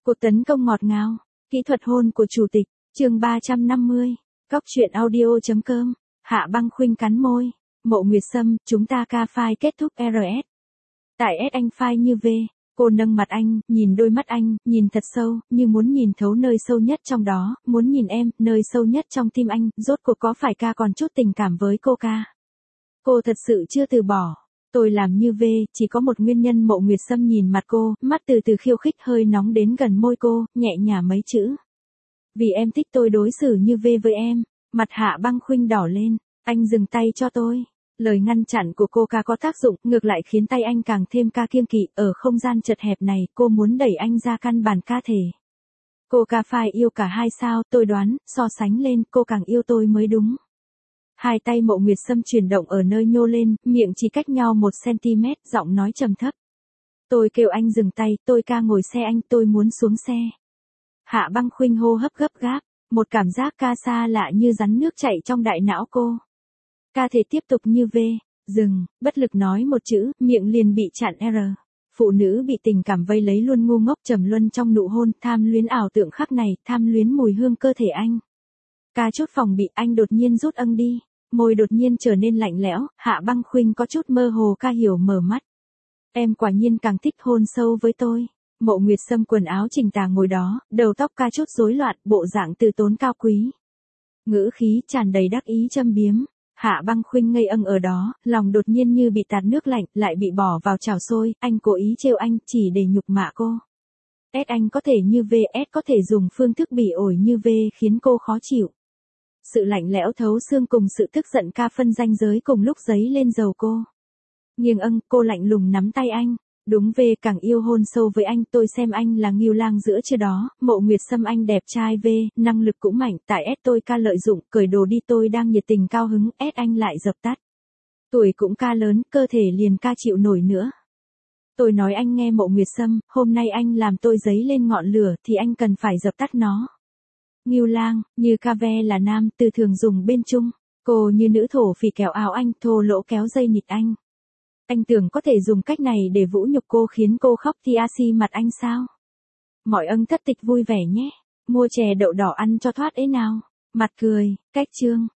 Cuộc tấn công ngọt ngào, kỹ thuật hôn của chủ tịch, chương 350, Góc truyện audio.com, Hạ Băng Khuynh cắn môi, Mộ Nguyệt Sâm, chúng ta ca file kết thúc RS. Tại S anh file như V, cô nâng mặt anh, nhìn đôi mắt anh, nhìn thật sâu, như muốn nhìn thấu nơi sâu nhất trong đó, muốn nhìn em, nơi sâu nhất trong tim anh, rốt cuộc có phải ca còn chút tình cảm với cô ca. Cô thật sự chưa từ bỏ. Tôi làm như V, chỉ có một nguyên nhân. Mộ Nguyệt Sâm nhìn mặt cô, mắt từ từ khiêu khích hơi nóng đến gần môi cô, nhẹ nhả mấy chữ. Vì em thích tôi đối xử như V với em. Mặt Hạ Băng Khuynh đỏ lên, anh dừng tay cho tôi. Lời ngăn chặn của cô ca có tác dụng, ngược lại khiến tay anh càng thêm ca kiêng kỵ. Ở không gian chật hẹp này, cô muốn đẩy anh ra căn bản ca thể. Cô ca phải yêu cả hai sao, tôi đoán, so sánh lên, cô càng yêu tôi mới đúng. Hai tay Mộ Nguyệt Sâm chuyển động ở nơi nhô lên, miệng chỉ cách nhau 1 cm, giọng nói trầm thấp. Tôi kêu anh dừng tay, tôi ca ngồi xe anh, tôi muốn xuống xe. Hạ Băng Khuynh hô hấp gấp gáp, một cảm giác ca xa lạ như rắn nước chảy trong đại não cô. Ca thể tiếp tục như V, dừng, bất lực nói một chữ, miệng liền bị chặn R. Phụ nữ bị tình cảm vây lấy luôn ngu ngốc trầm luân trong nụ hôn, tham luyến ảo tượng khắc này, tham luyến mùi hương cơ thể anh. Ca chút phòng bị, anh đột nhiên rút âng đi, môi đột nhiên trở nên lạnh lẽo. Hạ Băng Khuynh có chút mơ hồ. Ca hiểu mở mắt. Em quả nhiên càng thích hôn sâu với tôi. Mộ Nguyệt Sâm quần áo chỉnh tề ngồi đó, đầu tóc ca chút rối loạn, bộ dạng từ tốn cao quý. Ngữ khí tràn đầy đắc ý châm biếm. Hạ Băng Khuynh ngây âng ở đó, lòng đột nhiên như bị tạt nước lạnh, lại bị bỏ vào chảo sôi. Anh cố ý trêu anh, chỉ để nhục mạ cô. Anh có thể như V, có thể dùng phương thức bỉ ổi như V khiến cô khó chịu. Sự lạnh lẽo thấu xương cùng sự tức giận ca phân ranh giới cùng lúc dấy lên dầu cô. Nghiêng cô lạnh lùng nắm tay anh. Đúng V càng yêu hôn sâu với anh, tôi xem anh là Ngưu Lang giữa trưa đó. Mộ Nguyệt Sâm anh đẹp trai V, năng lực cũng mạnh, tại tôi ca lợi dụng, cởi đồ đi tôi đang nhiệt tình cao hứng, anh lại dập tắt. Tuổi cũng ca lớn, cơ thể liền ca chịu nổi nữa. Tôi nói anh nghe Mộ Nguyệt Sâm, hôm nay anh làm tôi dấy lên ngọn lửa thì anh cần phải dập tắt nó. Ngưu Lang, như ca ve là nam, từ thường dùng bên chung. Cô như nữ thổ phỉ kéo áo anh, thô lỗ kéo dây nịt anh. Anh tưởng có thể dùng cách này để vũ nhục cô khiến cô khóc thì xi mặt anh sao? Mọi ân thất tịch vui vẻ nhé. Mua chè đậu đỏ ăn cho thoát nào. Mặt cười, cách chương.